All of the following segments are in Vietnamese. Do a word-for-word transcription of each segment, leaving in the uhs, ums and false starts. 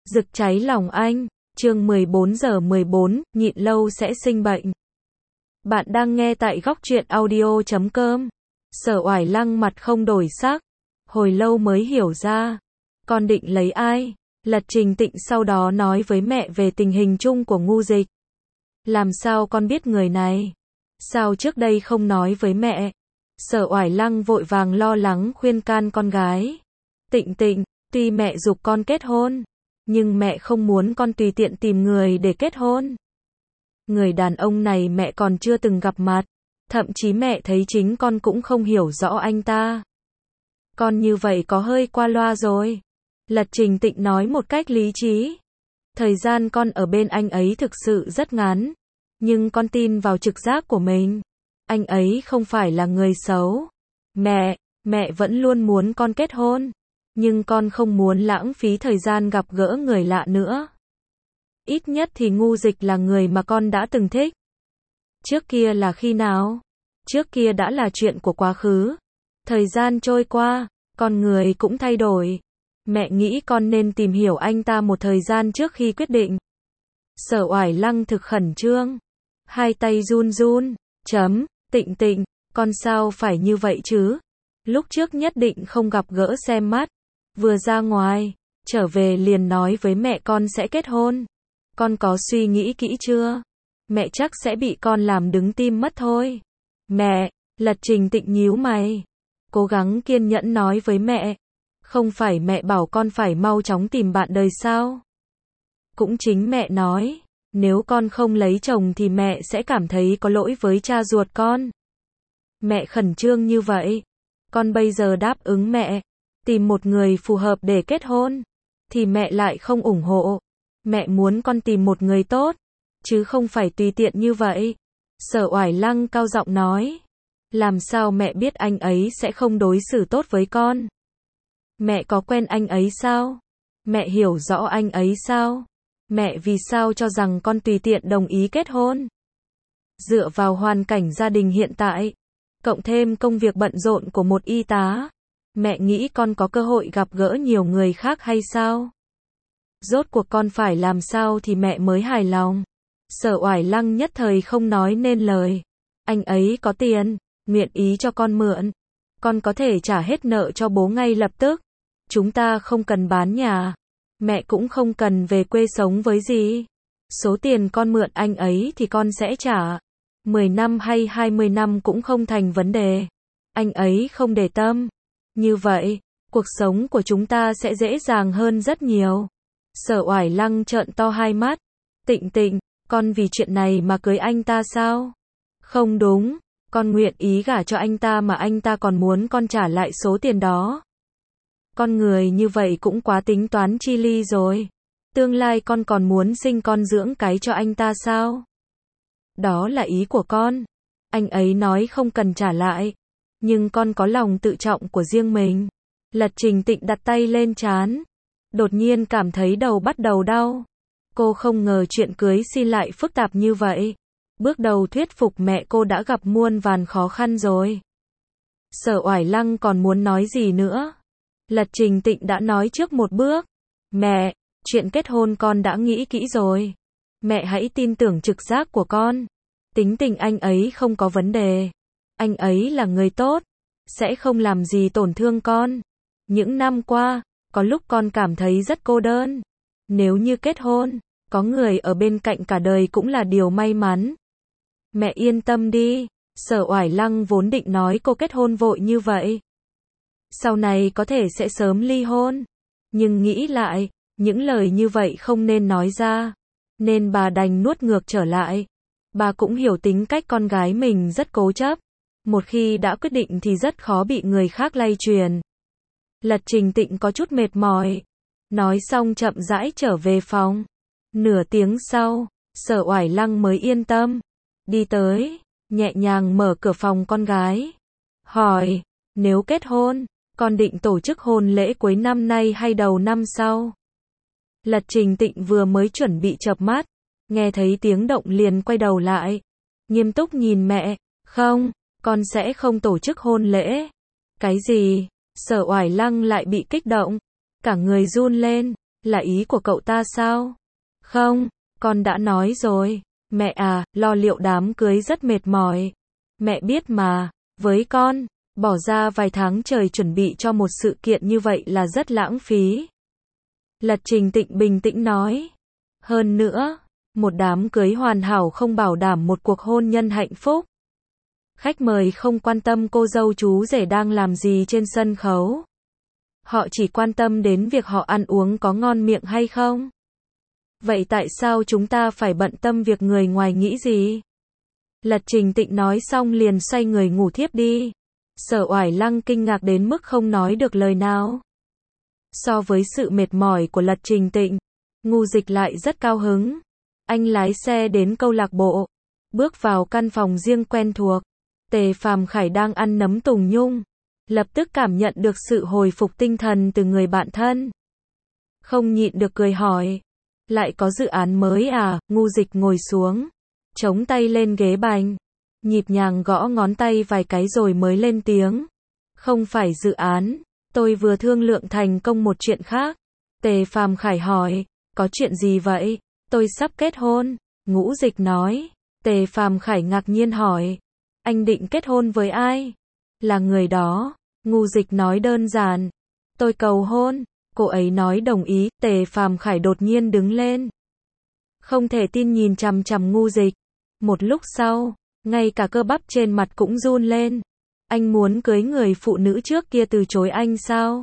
Rực cháy lòng anh, chương mười bốn giờ mười bốn, nhịn lâu sẽ sinh bệnh. Bạn đang nghe tại góc truyện audio chấm com. Sở Oải Lăng mặt không đổi sắc, hồi lâu mới hiểu ra. Con định lấy ai? Lật Trình Tịnh sau đó nói với mẹ về tình hình chung của Ngu Dịch. Làm sao con biết người này? Sao trước đây không nói với mẹ? Sở Oải Lăng vội vàng lo lắng khuyên can con gái. Tịnh Tịnh, tuy mẹ giục con kết hôn, nhưng mẹ không muốn con tùy tiện tìm người để kết hôn. Người đàn ông này mẹ còn chưa từng gặp mặt, thậm chí mẹ thấy chính con cũng không hiểu rõ anh ta. Con như vậy có hơi qua loa rồi. Lật Trình Tịnh nói một cách lý trí. Thời gian con ở bên anh ấy thực sự rất ngắn, nhưng con tin vào trực giác của mình. Anh ấy không phải là người xấu. Mẹ, mẹ vẫn luôn muốn con kết hôn, nhưng con không muốn lãng phí thời gian gặp gỡ người lạ nữa. Ít nhất thì Ngu Dịch là người mà con đã từng thích. Trước kia là khi nào? Trước kia đã là chuyện của quá khứ. Thời gian trôi qua, con người cũng thay đổi. Mẹ nghĩ con nên tìm hiểu anh ta một thời gian trước khi quyết định. Sở Oải Lăng thực khẩn trương, hai tay run run. Chấm, Tịnh Tịnh, con sao phải như vậy chứ? Lúc trước nhất định không gặp gỡ xem mắt. Vừa ra ngoài, trở về liền nói với mẹ con sẽ kết hôn. Con có suy nghĩ kỹ chưa? Mẹ chắc sẽ bị con làm đứng tim mất thôi. Mẹ, Lật Trình Tịnh nhíu mày, cố gắng kiên nhẫn nói với mẹ. Không phải mẹ bảo con phải mau chóng tìm bạn đời sao? Cũng chính mẹ nói, nếu con không lấy chồng thì mẹ sẽ cảm thấy có lỗi với cha ruột con. Mẹ khẩn trương như vậy, con bây giờ đáp ứng mẹ, tìm một người phù hợp để kết hôn, thì mẹ lại không ủng hộ. Mẹ muốn con tìm một người tốt, chứ không phải tùy tiện như vậy. Sở Oải Lăng cao giọng nói. Làm sao mẹ biết anh ấy sẽ không đối xử tốt với con? Mẹ có quen anh ấy sao? Mẹ hiểu rõ anh ấy sao? Mẹ vì sao cho rằng con tùy tiện đồng ý kết hôn? Dựa vào hoàn cảnh gia đình hiện tại, cộng thêm công việc bận rộn của một y tá, mẹ nghĩ con có cơ hội gặp gỡ nhiều người khác hay sao? Rốt cuộc con phải làm sao thì mẹ mới hài lòng? Sở Oải Lăng nhất thời không nói nên lời. Anh ấy có tiền, nguyện ý cho con mượn. Con có thể trả hết nợ cho bố ngay lập tức. Chúng ta không cần bán nhà. Mẹ cũng không cần về quê sống với gì. Số tiền con mượn anh ấy thì con sẽ trả. mười năm hay hai mươi năm cũng không thành vấn đề. Anh ấy không để tâm. Như vậy, cuộc sống của chúng ta sẽ dễ dàng hơn rất nhiều. Sở Oải Lăng trợn to hai mắt. Tịnh Tịnh, con vì chuyện này mà cưới anh ta sao? Không đúng, con nguyện ý gả cho anh ta mà anh ta còn muốn con trả lại số tiền đó. Con người như vậy cũng quá tính toán chi ly rồi. Tương lai con còn muốn sinh con dưỡng cái cho anh ta sao? Đó là ý của con. Anh ấy nói không cần trả lại, nhưng con có lòng tự trọng của riêng mình. Lật Trình Tịnh đặt tay lên trán, đột nhiên cảm thấy đầu bắt đầu đau. Cô không ngờ chuyện cưới xin lại phức tạp như vậy. Bước đầu thuyết phục mẹ cô đã gặp muôn vàn khó khăn rồi. Sở Oải Lăng còn muốn nói gì nữa? Lật Trình Tịnh đã nói trước một bước. Mẹ, chuyện kết hôn con đã nghĩ kỹ rồi. Mẹ hãy tin tưởng trực giác của con. Tính tình anh ấy không có vấn đề. Anh ấy là người tốt, sẽ không làm gì tổn thương con. Những năm qua, có lúc con cảm thấy rất cô đơn. Nếu như kết hôn, có người ở bên cạnh cả đời cũng là điều may mắn. Mẹ yên tâm đi. Sở Oải Lăng vốn định nói cô kết hôn vội như vậy, sau này có thể sẽ sớm ly hôn. Nhưng nghĩ lại, những lời như vậy không nên nói ra, nên bà đành nuốt ngược trở lại. Bà cũng hiểu tính cách con gái mình rất cố chấp. Một khi đã quyết định thì rất khó bị người khác lay truyền. Lật Trình Tịnh có chút mệt mỏi. Nói xong chậm rãi trở về phòng. Nửa tiếng sau, Sở Oải Lăng mới yên tâm. Đi tới, nhẹ nhàng mở cửa phòng con gái. Hỏi, nếu kết hôn, con định tổ chức hôn lễ cuối năm nay hay đầu năm sau? Lật Trình Tịnh vừa mới chuẩn bị chợp mắt, nghe thấy tiếng động liền quay đầu lại. Nghiêm túc nhìn mẹ. Không, con sẽ không tổ chức hôn lễ. Cái gì? Sở Oải Lăng lại bị kích động, cả người run lên. Là ý của cậu ta sao? Không, con đã nói rồi. Mẹ à, lo liệu đám cưới rất mệt mỏi. Mẹ biết mà, với con, bỏ ra vài tháng trời chuẩn bị cho một sự kiện như vậy là rất lãng phí. Lật Trình Tịnh bình tĩnh nói. Hơn nữa, một đám cưới hoàn hảo không bảo đảm một cuộc hôn nhân hạnh phúc. Khách mời không quan tâm cô dâu chú rể đang làm gì trên sân khấu. Họ chỉ quan tâm đến việc họ ăn uống có ngon miệng hay không. Vậy tại sao chúng ta phải bận tâm việc người ngoài nghĩ gì? Lật Trình Tịnh nói xong liền xoay người ngủ thiếp đi. Sở Oải Lăng kinh ngạc đến mức không nói được lời nào. So với sự mệt mỏi của Lật Trình Tịnh, Ngô Dịch lại rất cao hứng. Anh lái xe đến câu lạc bộ, bước vào căn phòng riêng quen thuộc. Tề Phàm Khải đang ăn nấm tùng nhung, lập tức cảm nhận được sự hồi phục tinh thần từ người bạn thân. Không nhịn được cười hỏi, lại có dự án mới à? Ngô Dịch ngồi xuống, chống tay lên ghế bành, nhịp nhàng gõ ngón tay vài cái rồi mới lên tiếng. Không phải dự án, tôi vừa thương lượng thành công một chuyện khác. Tề Phàm Khải hỏi, có chuyện gì vậy? Tôi sắp kết hôn, Ngũ Dịch nói. Tề Phàm Khải ngạc nhiên hỏi, anh định kết hôn với ai? Là người đó. Ngũ Dịch nói đơn giản, tôi cầu hôn. Cô ấy nói đồng ý. Tề Phàm Khải đột nhiên đứng lên, không thể tin nhìn chằm chằm Ngũ Dịch. Một lúc sau, ngay cả cơ bắp trên mặt cũng run lên. Anh muốn cưới người phụ nữ trước kia từ chối anh sao?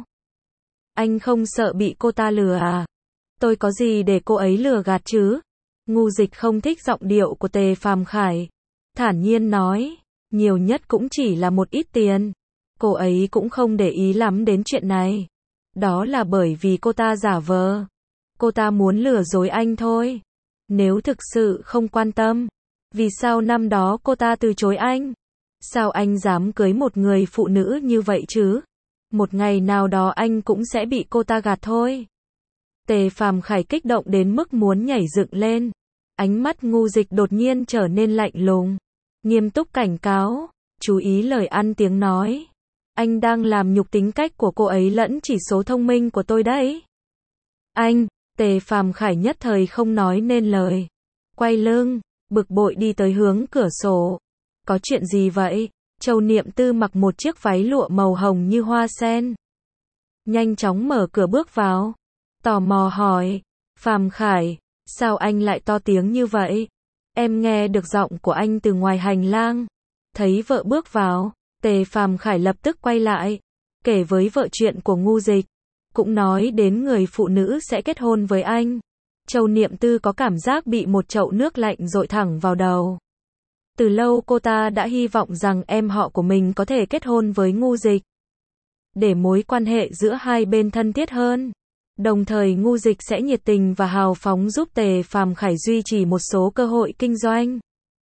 Anh không sợ bị cô ta lừa à? Tôi có gì để cô ấy lừa gạt chứ? Ngũ Dịch không thích giọng điệu của Tề Phàm Khải, thản nhiên nói, nhiều nhất cũng chỉ là một ít tiền. Cô ấy cũng không để ý lắm đến chuyện này. Đó là bởi vì cô ta giả vờ. Cô ta muốn lừa dối anh thôi. Nếu thực sự không quan tâm, vì sao năm đó cô ta từ chối anh? Sao anh dám cưới một người phụ nữ như vậy chứ? Một ngày nào đó anh cũng sẽ bị cô ta gạt thôi. Tề Phàm Khải kích động đến mức muốn nhảy dựng lên. Ánh mắt Ngũ Dịch đột nhiên trở nên lạnh lùng, nghiêm túc cảnh cáo, chú ý lời ăn tiếng nói. Anh đang làm nhục tính cách của cô ấy lẫn chỉ số thông minh của tôi đấy. Anh, Tề Phàm Khải nhất thời không nói nên lời. Quay lưng, bực bội đi tới hướng cửa sổ. Có chuyện gì vậy? Châu Niệm Tư mặc một chiếc váy lụa màu hồng như hoa sen, nhanh chóng mở cửa bước vào, tò mò hỏi, Phàm Khải, sao anh lại to tiếng như vậy? Em nghe được giọng của anh từ ngoài hành lang. Thấy vợ bước vào, Tề Phàm Khải lập tức quay lại, kể với vợ chuyện của Ngũ Dịch, cũng nói đến người phụ nữ sẽ kết hôn với anh. Châu Niệm Tư có cảm giác bị một chậu nước lạnh dội thẳng vào đầu. Từ lâu cô ta đã hy vọng rằng em họ của mình có thể kết hôn với Ngũ Dịch, để mối quan hệ giữa hai bên thân thiết hơn. Đồng thời Ngũ Dịch sẽ nhiệt tình và hào phóng giúp Tề Phàm Khải duy trì một số cơ hội kinh doanh.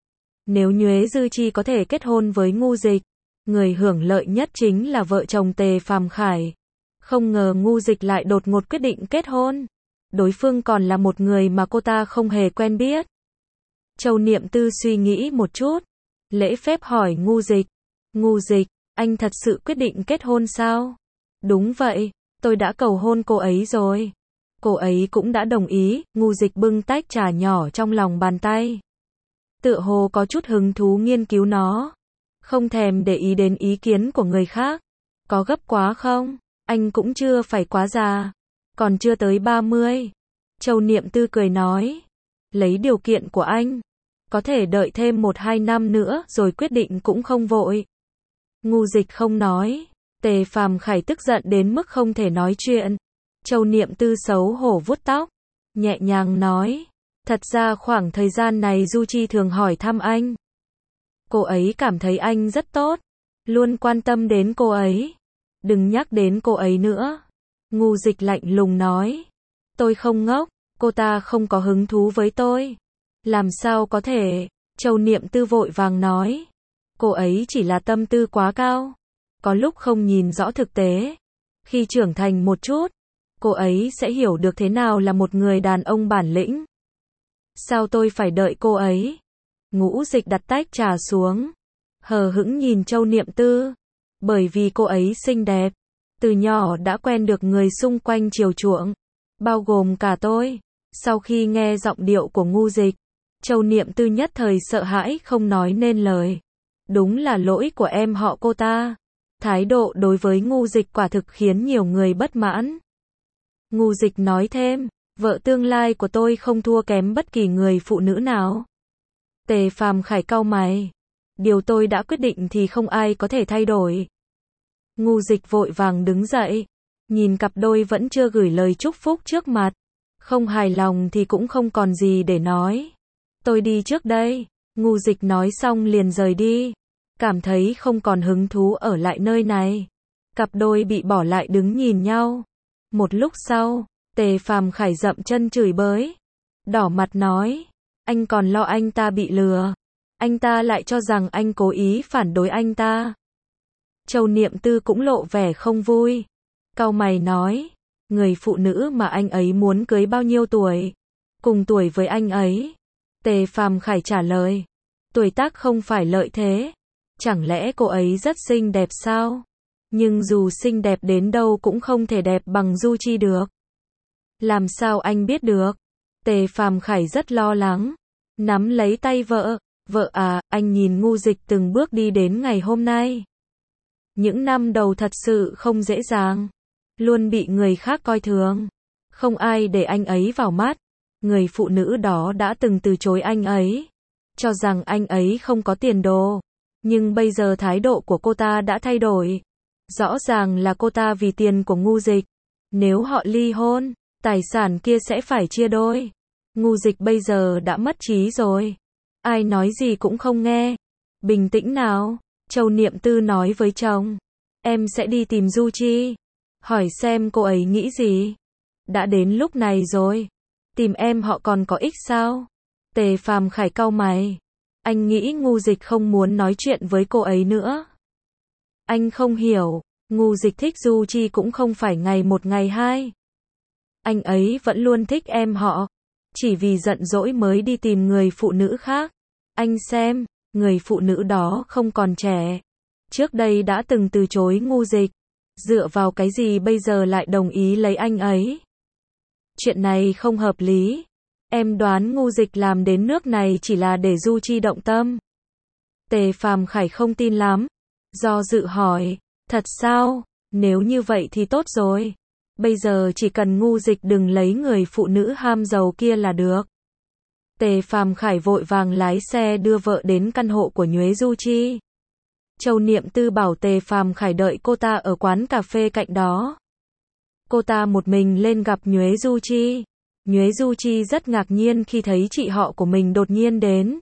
Nếu Nhuế Dư Chi có thể kết hôn với Ngũ Dịch, người hưởng lợi nhất chính là vợ chồng Tề Phàm Khải. Không ngờ Ngũ Dịch lại đột ngột quyết định kết hôn. Đối phương còn là một người mà cô ta không hề quen biết. Châu Niệm Tư suy nghĩ một chút, lễ phép hỏi Ngũ Dịch. Ngũ Dịch, anh thật sự quyết định kết hôn sao? Đúng vậy, tôi đã cầu hôn cô ấy rồi. Cô ấy cũng đã đồng ý. Ngũ Dịch bưng tách trà nhỏ trong lòng bàn tay, tựa hồ có chút hứng thú nghiên cứu nó, không thèm để ý đến ý kiến của người khác. Có gấp quá không? Anh cũng chưa phải quá già, còn chưa tới ba mươi. Châu Niệm Tư cười nói, lấy điều kiện của anh, có thể đợi thêm một hai năm nữa rồi quyết định cũng không vội. Ngũ Dịch không nói. Tề Phàm Khải tức giận đến mức không thể nói chuyện. Châu Niệm Tư xấu hổ vuốt tóc, nhẹ nhàng nói, thật ra khoảng thời gian này Du Chi thường hỏi thăm anh. Cô ấy cảm thấy anh rất tốt, luôn quan tâm đến cô ấy. Đừng nhắc đến cô ấy nữa. Ngũ Dịch lạnh lùng nói, tôi không ngốc, cô ta không có hứng thú với tôi. Làm sao có thể? Châu Niệm Tư vội vàng nói, cô ấy chỉ là tâm tư quá cao, có lúc không nhìn rõ thực tế. Khi trưởng thành một chút, cô ấy sẽ hiểu được thế nào là một người đàn ông bản lĩnh. Sao tôi phải đợi cô ấy? Ngũ Dịch đặt tách trà xuống, hờ hững nhìn Châu Niệm Tư. Bởi vì cô ấy xinh đẹp, từ nhỏ đã quen được người xung quanh chiều chuộng. bao gồm cả tôi. Sau khi nghe giọng điệu của Ngu Dịch, Châu Niệm Tư nhất thời sợ hãi không nói nên lời. Đúng là lỗi của em họ cô ta. Thái độ đối với Ngu Dịch quả thực khiến nhiều người bất mãn. Ngu Dịch nói thêm, vợ tương lai của tôi không thua kém bất kỳ người phụ nữ nào. Tề Phàm Khải cau mày. Điều tôi đã quyết định thì không ai có thể thay đổi. Ngu Dịch vội vàng đứng dậy, nhìn cặp đôi vẫn chưa gửi lời chúc phúc trước mặt. Không hài lòng thì cũng không còn gì để nói. Tôi đi trước đây. Ngu Dịch nói xong liền rời đi. Cảm thấy không còn hứng thú ở lại nơi này. Cặp đôi bị bỏ lại đứng nhìn nhau. Một lúc sau, Tề Phàm Khải dậm chân chửi bới. Đỏ mặt nói, anh còn lo anh ta bị lừa. Anh ta lại cho rằng anh cố ý phản đối anh ta. Châu Niệm Tư cũng lộ vẻ không vui. Cau mày nói, người phụ nữ mà anh ấy muốn cưới bao nhiêu tuổi? Cùng tuổi với anh ấy. Tề Phàm Khải trả lời, tuổi tác không phải lợi thế. Chẳng lẽ cô ấy rất xinh đẹp sao? Nhưng dù xinh đẹp đến đâu cũng không thể đẹp bằng Du Chi được. Làm sao anh biết được? Tề Phàm Khải rất lo lắng. Nắm lấy tay vợ, vợ à, anh nhìn Ngu Dịch từng bước đi đến ngày hôm nay. Những năm đầu thật sự không dễ dàng. Luôn bị người khác coi thường. Không ai để anh ấy vào mắt. Người phụ nữ đó đã từng từ chối anh ấy. Cho rằng anh ấy không có tiền đồ. Nhưng bây giờ thái độ của cô ta đã thay đổi. Rõ ràng là cô ta vì tiền của Ngu Dịch. Nếu họ ly hôn, tài sản kia sẽ phải chia đôi. Ngu Dịch bây giờ đã mất trí rồi. Ai nói gì cũng không nghe. Bình tĩnh nào. Châu Niệm Tư nói với chồng. Em sẽ đi tìm Du Chi. Hỏi xem cô ấy nghĩ gì. Đã đến lúc này rồi. Tìm em họ còn có ích sao? Tề Phàm Khải cau mày. Anh nghĩ Ngu Dịch không muốn nói chuyện với cô ấy nữa. Anh không hiểu. Ngu Dịch thích Du Chi cũng không phải ngày một ngày hai. Anh ấy vẫn luôn thích em họ. Chỉ vì giận dỗi mới đi tìm người phụ nữ khác. Anh xem, người phụ nữ đó không còn trẻ. Trước đây đã từng từ chối Ngu Dịch. Dựa vào cái gì bây giờ lại đồng ý lấy anh ấy? Chuyện này không hợp lý. Em đoán Ngu Dịch làm đến nước này chỉ là để Du Chi động tâm. Tề Phàm Khải không tin lắm. Do dự hỏi, thật sao? Nếu như vậy thì tốt rồi. Bây giờ chỉ cần Ngu Dịch đừng lấy người phụ nữ ham giàu kia là được. Tề Phàm Khải vội vàng lái xe đưa vợ đến căn hộ của Nhuế Du Chi. Châu Niệm Tư bảo Tề Phàm Khải đợi cô ta ở quán cà phê cạnh đó. Cô ta một mình lên gặp Nhuế Du Chi. Nhuế Du Chi rất ngạc nhiên khi thấy chị họ của mình đột nhiên đến.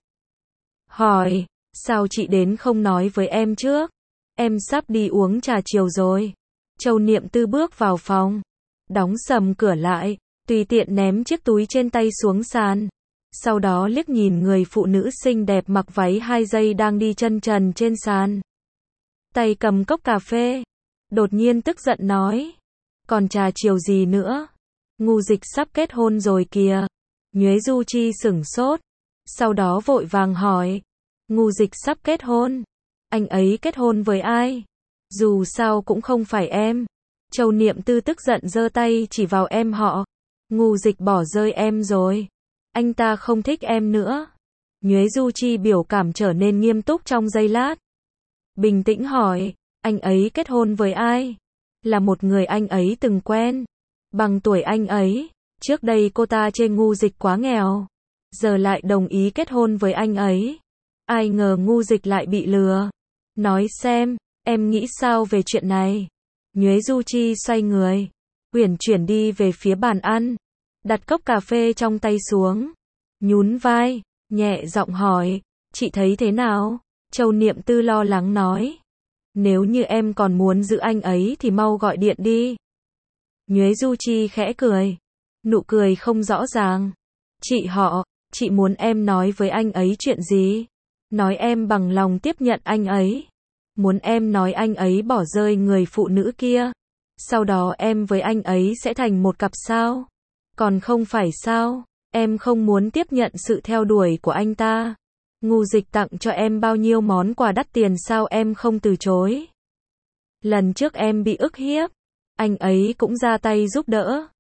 Hỏi, sao chị đến không nói với em trước? Em sắp đi uống trà chiều rồi. Châu Niệm Tư bước vào phòng. Đóng sầm cửa lại. Tùy tiện ném chiếc túi trên tay xuống sàn. Sau đó liếc nhìn người phụ nữ xinh đẹp mặc váy hai dây đang đi chân trần trên sàn. Tay cầm cốc cà phê. Đột nhiên tức giận nói. Còn trà chiều gì nữa? Ngu Dịch sắp kết hôn rồi kìa. Nhuế Du Chi sửng sốt. Sau đó vội vàng hỏi. Ngu Dịch sắp kết hôn. Anh ấy kết hôn với ai? Dù sao cũng không phải em. Châu Niệm Tư tức giận giơ tay chỉ vào em họ. Ngu Dịch bỏ rơi em rồi. Anh ta không thích em nữa. Nhuế Du Chi biểu cảm trở nên nghiêm túc trong giây lát. Bình tĩnh hỏi, anh ấy kết hôn với ai? Là một người anh ấy từng quen. Bằng tuổi anh ấy. Trước đây cô ta chê Ngu Dịch quá nghèo. Giờ lại đồng ý kết hôn với anh ấy. Ai ngờ Ngu Dịch lại bị lừa. Nói xem, em nghĩ sao về chuyện này? Nhuế Du Chi xoay người. Uyển chuyển đi về phía bàn ăn. Đặt cốc cà phê trong tay xuống. Nhún vai, nhẹ giọng hỏi, chị thấy thế nào? Châu Niệm Tư lo lắng nói. Nếu như em còn muốn giữ anh ấy thì mau gọi điện đi. Nhuế Du Chi khẽ cười. Nụ cười không rõ ràng. Chị họ, chị muốn em nói với anh ấy chuyện gì? Nói em bằng lòng tiếp nhận anh ấy. Muốn em nói anh ấy bỏ rơi người phụ nữ kia. Sau đó em với anh ấy sẽ thành một cặp sao? Còn không phải sao? Em không muốn tiếp nhận sự theo đuổi của anh ta. Ngu Dịch tặng cho em bao nhiêu món quà đắt tiền sao em không từ chối? Lần trước em bị ức hiếp, anh ấy cũng ra tay giúp đỡ.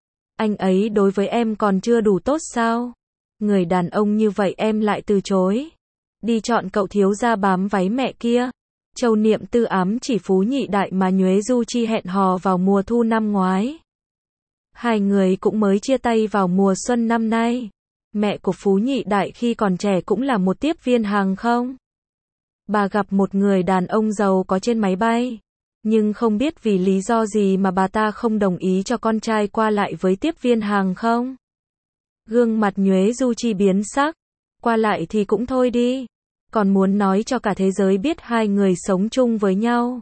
Anh ấy đối với em còn chưa đủ tốt sao? Người đàn ông như vậy em lại từ chối. Đi chọn cậu thiếu gia bám váy mẹ kia. Châu Niệm Tư ám chỉ Phú Nhị Đại mà Nhuế Du Chi hẹn hò vào mùa thu năm ngoái. Hai người cũng mới chia tay vào mùa xuân năm nay. Mẹ của Phú Nhị Đại khi còn trẻ cũng là một tiếp viên hàng không. Bà gặp một người đàn ông giàu có trên máy bay. Nhưng không biết vì lý do gì mà bà ta không đồng ý cho con trai qua lại với tiếp viên hàng không. Gương mặt Nhuế Du Chi biến sắc. Qua lại thì cũng thôi đi. Còn muốn nói cho cả thế giới biết hai người sống chung với nhau.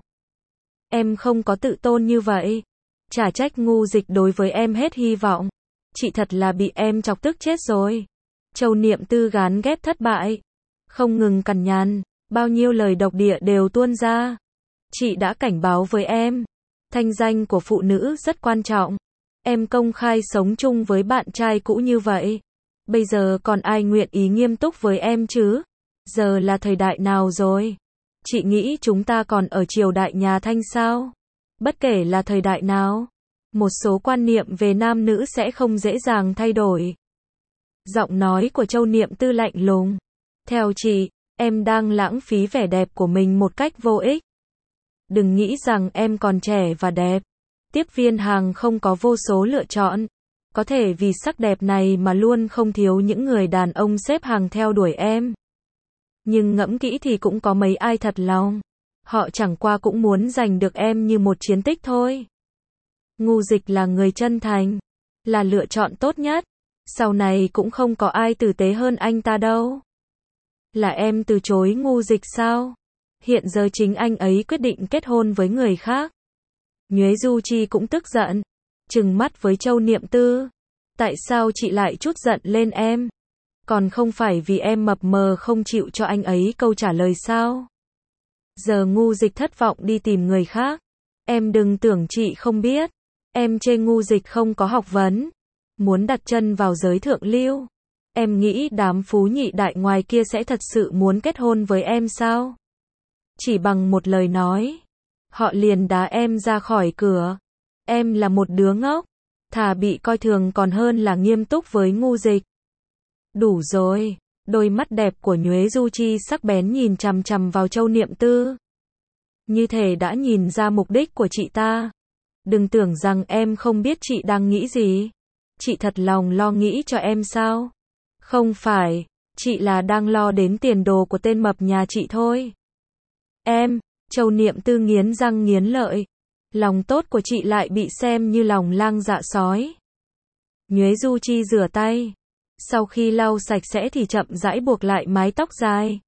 Em không có tự tôn như vậy. Chả trách Ngu Dịch đối với em hết hy vọng. Chị thật là bị em chọc tức chết rồi. Châu Niệm Tư gán ghép thất bại. Không ngừng cằn nhằn. Bao nhiêu lời độc địa đều tuôn ra. Chị đã cảnh báo với em. Thanh danh của phụ nữ rất quan trọng. Em công khai sống chung với bạn trai cũ như vậy. Bây giờ còn ai nguyện ý nghiêm túc với em chứ? Giờ là thời đại nào rồi? Chị nghĩ chúng ta còn ở triều đại nhà Thanh sao? Bất kể là thời đại nào, một số quan niệm về nam nữ sẽ không dễ dàng thay đổi. Giọng nói của Châu Niệm Tư lạnh lùng. Theo chị, em đang lãng phí vẻ đẹp của mình một cách vô ích. Đừng nghĩ rằng em còn trẻ và đẹp. Tiếp viên hàng không có vô số lựa chọn. Có thể vì sắc đẹp này mà luôn không thiếu những người đàn ông xếp hàng theo đuổi em. Nhưng ngẫm kỹ thì cũng có mấy ai thật lòng. Họ chẳng qua cũng muốn giành được em như một chiến tích thôi. Ngu Dịch là người chân thành, là lựa chọn tốt nhất. Sau này cũng không có ai tử tế hơn anh ta đâu. Là em từ chối Ngu Dịch sao? Hiện giờ chính anh ấy quyết định kết hôn với người khác. Nhuế Du Chi cũng tức giận, trừng mắt với Châu Niệm Tư. Tại sao chị lại trút giận lên em? Còn không phải vì em mập mờ không chịu cho anh ấy câu trả lời sao? Giờ Ngu Dịch thất vọng đi tìm người khác. Em đừng tưởng chị không biết. Em chê Ngu Dịch không có học vấn. Muốn đặt chân vào giới thượng lưu. Em nghĩ đám Phú Nhị Đại ngoài kia sẽ thật sự muốn kết hôn với em sao? Chỉ bằng một lời nói, họ liền đá em ra khỏi cửa. Em là một đứa ngốc. Thà bị coi thường còn hơn là nghiêm túc với Ngu Dịch. Đủ rồi. Đôi mắt đẹp của Nhuế Du Chi sắc bén nhìn chằm chằm vào Châu Niệm Tư. Như thể đã nhìn ra mục đích của chị ta. Đừng tưởng rằng em không biết chị đang nghĩ gì. Chị thật lòng lo nghĩ cho em sao? Không phải, chị là đang lo đến tiền đồ của tên mập nhà chị thôi. Em, Châu Niệm Tư nghiến răng nghiến lợi. Lòng tốt của chị lại bị xem như lòng lang dạ sói. Nhuế Du Chi rửa tay. Sau khi lau sạch sẽ thì chậm rãi buộc lại mái tóc dài.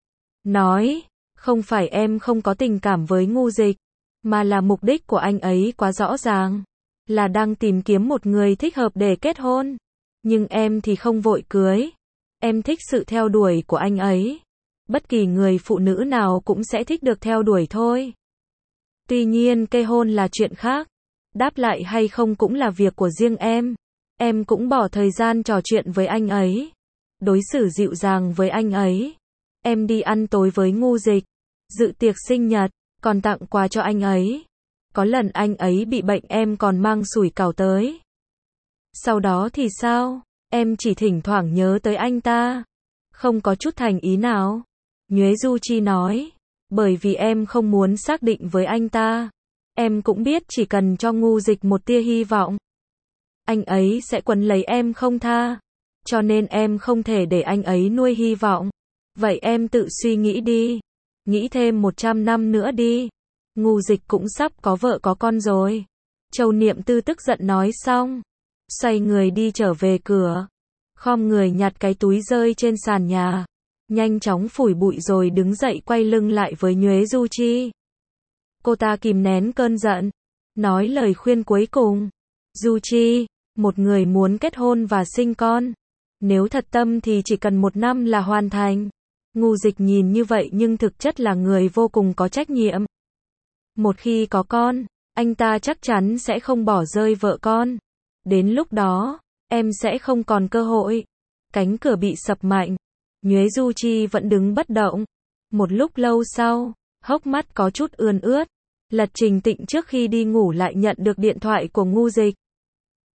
Nói, không phải em không có tình cảm với Ngu Dịch, mà là mục đích của anh ấy quá rõ ràng. Là đang tìm kiếm một người thích hợp để kết hôn. Nhưng em thì không vội cưới. Em thích sự theo đuổi của anh ấy. Bất kỳ người phụ nữ nào cũng sẽ thích được theo đuổi thôi. Tuy nhiên kết hôn là chuyện khác. Đáp lại hay không cũng là việc của riêng em. Em cũng bỏ thời gian trò chuyện với anh ấy. Đối xử dịu dàng với anh ấy. Em đi ăn tối với Ngu Dịch. Dự tiệc sinh nhật. Còn tặng quà cho anh ấy. Có lần anh ấy bị bệnh em còn mang sủi cảo tới. Sau đó thì sao? Em chỉ thỉnh thoảng nhớ tới anh ta. Không có chút thành ý nào. Nhuế Du Chi nói. Bởi vì em không muốn xác định với anh ta. Em cũng biết chỉ cần cho Ngu Dịch một tia hy vọng. Anh ấy sẽ quấn lấy em không tha. Cho nên em không thể để anh ấy nuôi hy vọng. Vậy em tự suy nghĩ đi. Nghĩ thêm một trăm năm nữa đi. Ngu Dịch cũng sắp có vợ có con rồi. Châu Niệm Tư tức giận nói xong. Xoay người đi trở về cửa. Khom người nhặt cái túi rơi trên sàn nhà. Nhanh chóng phủi bụi rồi đứng dậy quay lưng lại với Nhuế Du Chi. Cô ta kìm nén cơn giận. Nói lời khuyên cuối cùng. Du Chi, một người muốn kết hôn và sinh con. Nếu thật tâm thì chỉ cần một năm là hoàn thành. Ngu Dịch nhìn như vậy nhưng thực chất là người vô cùng có trách nhiệm. Một khi có con, anh ta chắc chắn sẽ không bỏ rơi vợ con. Đến lúc đó, em sẽ không còn cơ hội. Cánh cửa bị sập mạnh. Nhuế Du Chi vẫn đứng bất động. Một lúc lâu sau, hốc mắt có chút ươn ướt. Lật trình tịnh trước khi đi ngủ lại nhận được điện thoại của Ngu Dịch.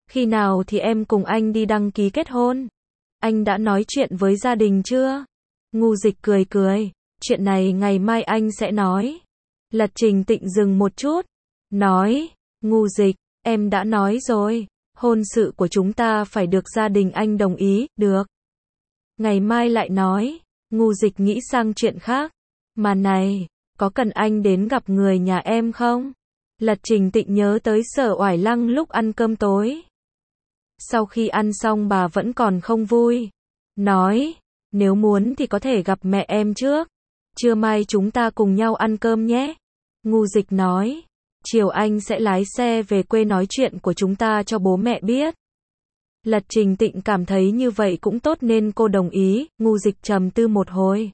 Khi nào thì em cùng anh đi đăng ký kết hôn? Anh đã nói chuyện với gia đình chưa? Ngu Dịch cười cười. Chuyện này ngày mai anh sẽ nói. Lật Trình Tịnh dừng một chút. Nói, Ngu Dịch, em đã nói rồi. Hôn sự của chúng ta phải được gia đình anh đồng ý, được. Ngày mai lại nói. Ngu Dịch nghĩ sang chuyện khác. Mà này, có cần anh đến gặp người nhà em không? Lật Trình Tịnh nhớ tới Sở Oải Lăng lúc ăn cơm tối. Sau khi ăn xong bà vẫn còn không vui. Nói, nếu muốn thì có thể gặp mẹ em trước. Trưa mai chúng ta cùng nhau ăn cơm nhé. Ngu Dịch nói, chiều anh sẽ lái xe về quê nói chuyện của chúng ta cho bố mẹ biết. Lật Trình Tịnh cảm thấy như vậy cũng tốt nên cô đồng ý. Ngu Dịch trầm tư một hồi.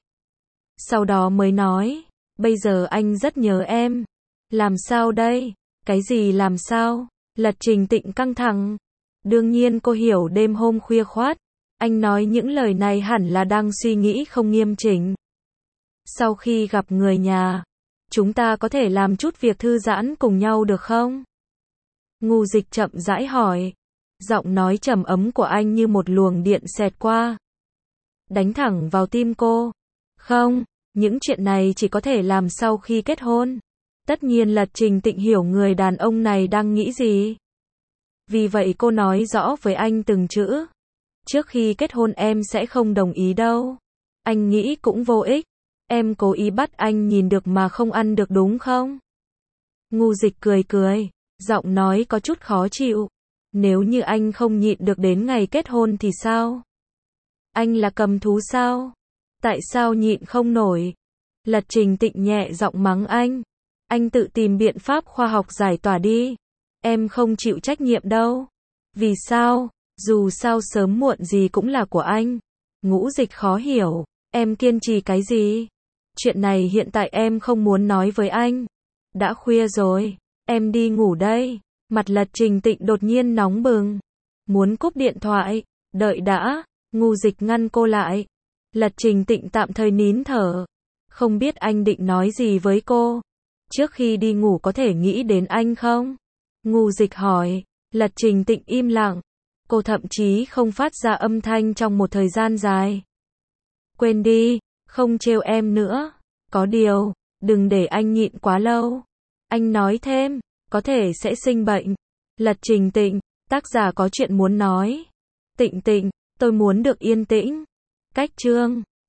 Sau đó mới nói, bây giờ anh rất nhớ em. Làm sao đây? Cái gì làm sao? Lật Trình Tịnh căng thẳng. Đương nhiên cô hiểu đêm hôm khuya khoắt. Anh nói những lời này hẳn là đang suy nghĩ không nghiêm chỉnh. Sau khi gặp người nhà, chúng ta có thể làm chút việc thư giãn cùng nhau được không? Ngu Dịch chậm rãi hỏi. Giọng nói trầm ấm của anh như một luồng điện xẹt qua. Đánh thẳng vào tim cô. Không, những chuyện này chỉ có thể làm sau khi kết hôn. Tất nhiên Lật Trình Tịnh hiểu người đàn ông này đang nghĩ gì. Vì vậy cô nói rõ với anh từng chữ. Trước khi kết hôn em sẽ không đồng ý đâu. Anh nghĩ cũng vô ích. Em cố ý bắt anh nhìn được mà không ăn được đúng không? Ngu Dịch cười cười, giọng nói có chút khó chịu. Nếu như anh không nhịn được đến ngày kết hôn thì sao? Anh là cầm thú sao? Tại sao nhịn không nổi? Lật Trình Tịnh nhẹ giọng mắng anh. Anh tự tìm biện pháp khoa học giải tỏa đi. Em không chịu trách nhiệm đâu. Vì sao? Dù sao sớm muộn gì cũng là của anh. Ngũ Dịch khó hiểu. Em kiên trì cái gì? Chuyện này hiện tại em không muốn nói với anh. Đã khuya rồi. Em đi ngủ đây. Mặt Lật Trình Tịnh đột nhiên nóng bừng. Muốn cúp điện thoại. Đợi đã. Ngu Dịch ngăn cô lại. Lật Trình Tịnh tạm thời nín thở. Không biết anh định nói gì với cô. Trước khi đi ngủ có thể nghĩ đến anh không? Ngu Dịch hỏi. Lật Trình Tịnh im lặng. Cô thậm chí không phát ra âm thanh trong một thời gian dài. Quên đi, không trêu em nữa. Có điều, đừng để anh nhịn quá lâu. Anh nói thêm, có thể sẽ sinh bệnh. Lật Trình Tịnh, tác giả có chuyện muốn nói. Tịnh Tịnh, tôi muốn được yên tĩnh. Cách chương